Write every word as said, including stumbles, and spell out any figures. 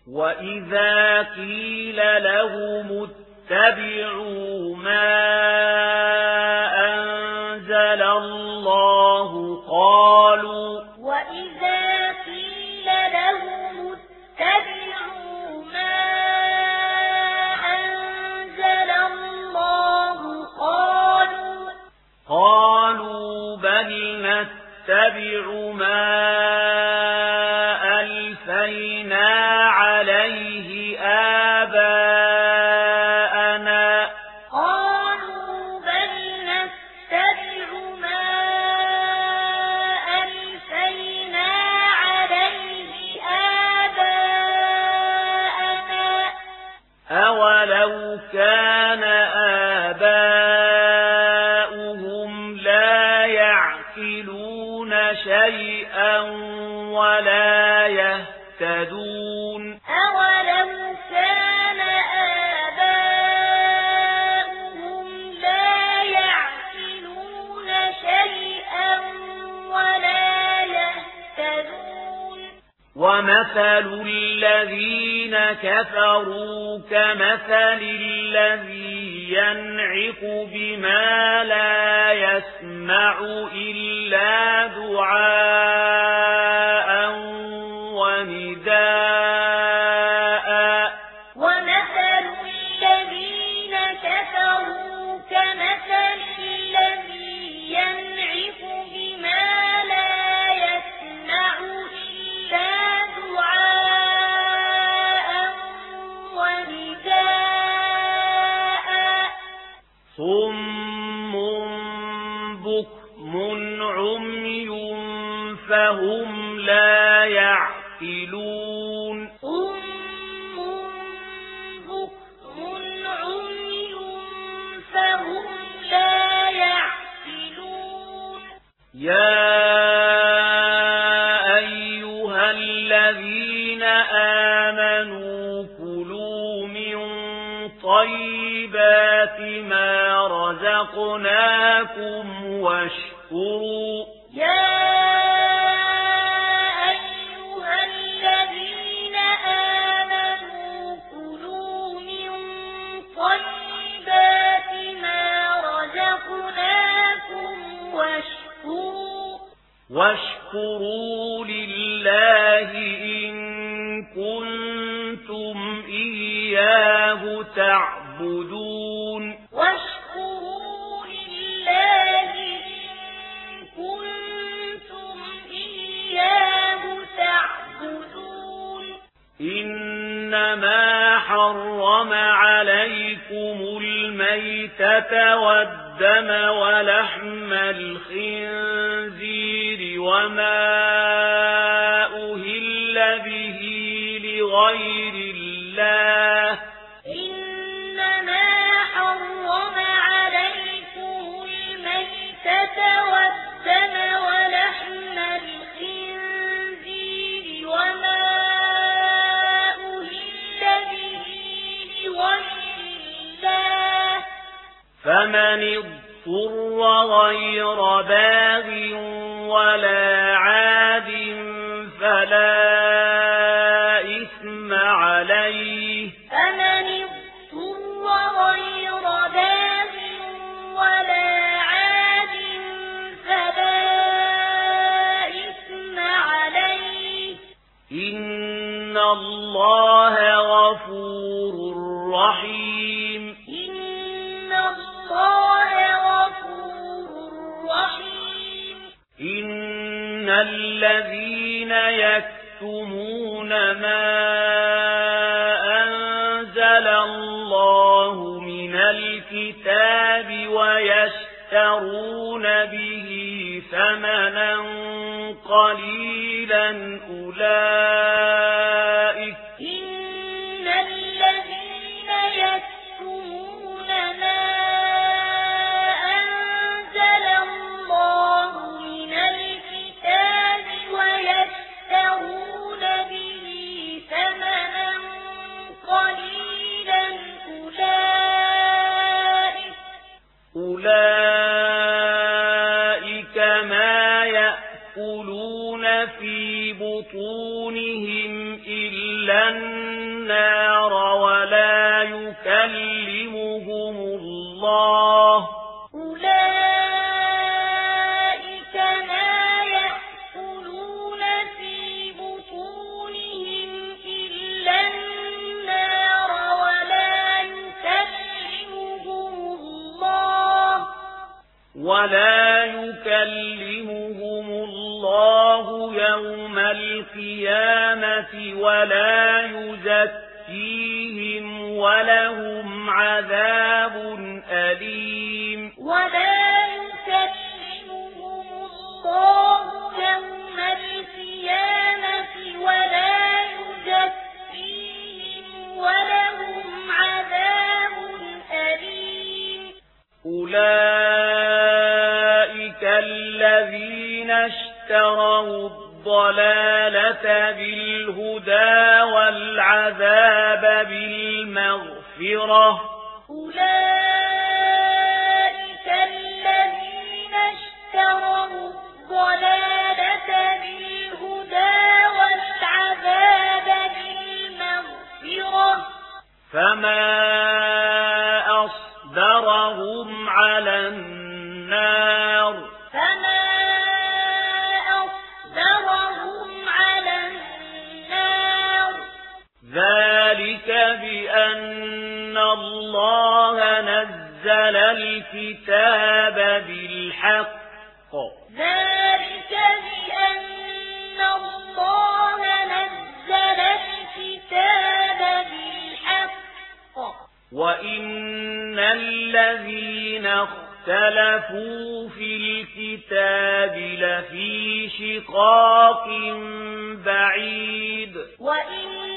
وإذا قيل لهم اتبعوا ما أنزل الله قالوا وإذا قيل لهم اتبعوا ما أنزل الله قالوا قالوا بل نتبع ما ألفينا عليه آباءنا قالوا بل نتبع ما ألفينا عليه آباءنا أولو كان آباؤهم لا يعقلون شيئا ولا يهتدون أولو كان آباؤهم لا يعقلون شيئا ولا يهتدون ومثل الذين كفروا كمثل الذي ينعق بما لا يسمع إلا دعاء ونداء ومثل الذين كفروا كمثل الذي ينعق بما لا يسمع إلا دعاء ونداء صم بكم عمي فهم لا يعقلون صم بكم عمي فهم لا يعقلون يا أيها الذين آمنوا كلوا من طيبات ما رزقناكم واشكروا يا أيها الذين آمنوا كلوا من طيبات ما رزقناكم واشكروا واشكروا لله إن كنتم إياه تعبدون واشكروا لله إن كنتم إياه تعبدون إنما حرم عليكم الميتة والدم ولحم الخنزير وما أهل به لغير الله إنما حرم عليكم الميتة والدم ولحم الخنزير وما أهل به لغير الله فمن اضطر غير باغ ولا عاد فلا إثم عليه فمن اضطر غير باغ ولا عاد فلا إثم عليه إن الله غفور رحيم إن الله غفور رحيم إن الذين يكتمون ما أنزل الله من الكتاب ويشترون به ثمنا قليلا أولئك إن الذين يكتمون ما أنزل الله من الكتاب ويشترون به ثمنا قليلا أولئك أولئك ما يأكلون في بطونهم إلا النار النار ولا يكلمهم الله أولئك ما يأكلون في بطونهم إلا النار ولا يكلمهم الله ولا يكلمهم الله يوم القيامة ولا يزكيهم ولهم عذاب أليم ولا يكلمهم الله يوم القيامة ولا يزكيهم ولهم عذاب أليم أولئك الذين اشتروا الضلالة بالهدى والعذاب بالمغفرة أولئك الذين اشتروا الضلالة بالهدى والعذاب بالمغفرة فما أصبرهم على النار فما أصبرهم على النار ذلك بأن الله نزل الكتاب بالحق ذلك بأن الله نزل الكتاب بالحق وإن الذين اختلفوا في الكتاب لفي شقاق بعيد وإن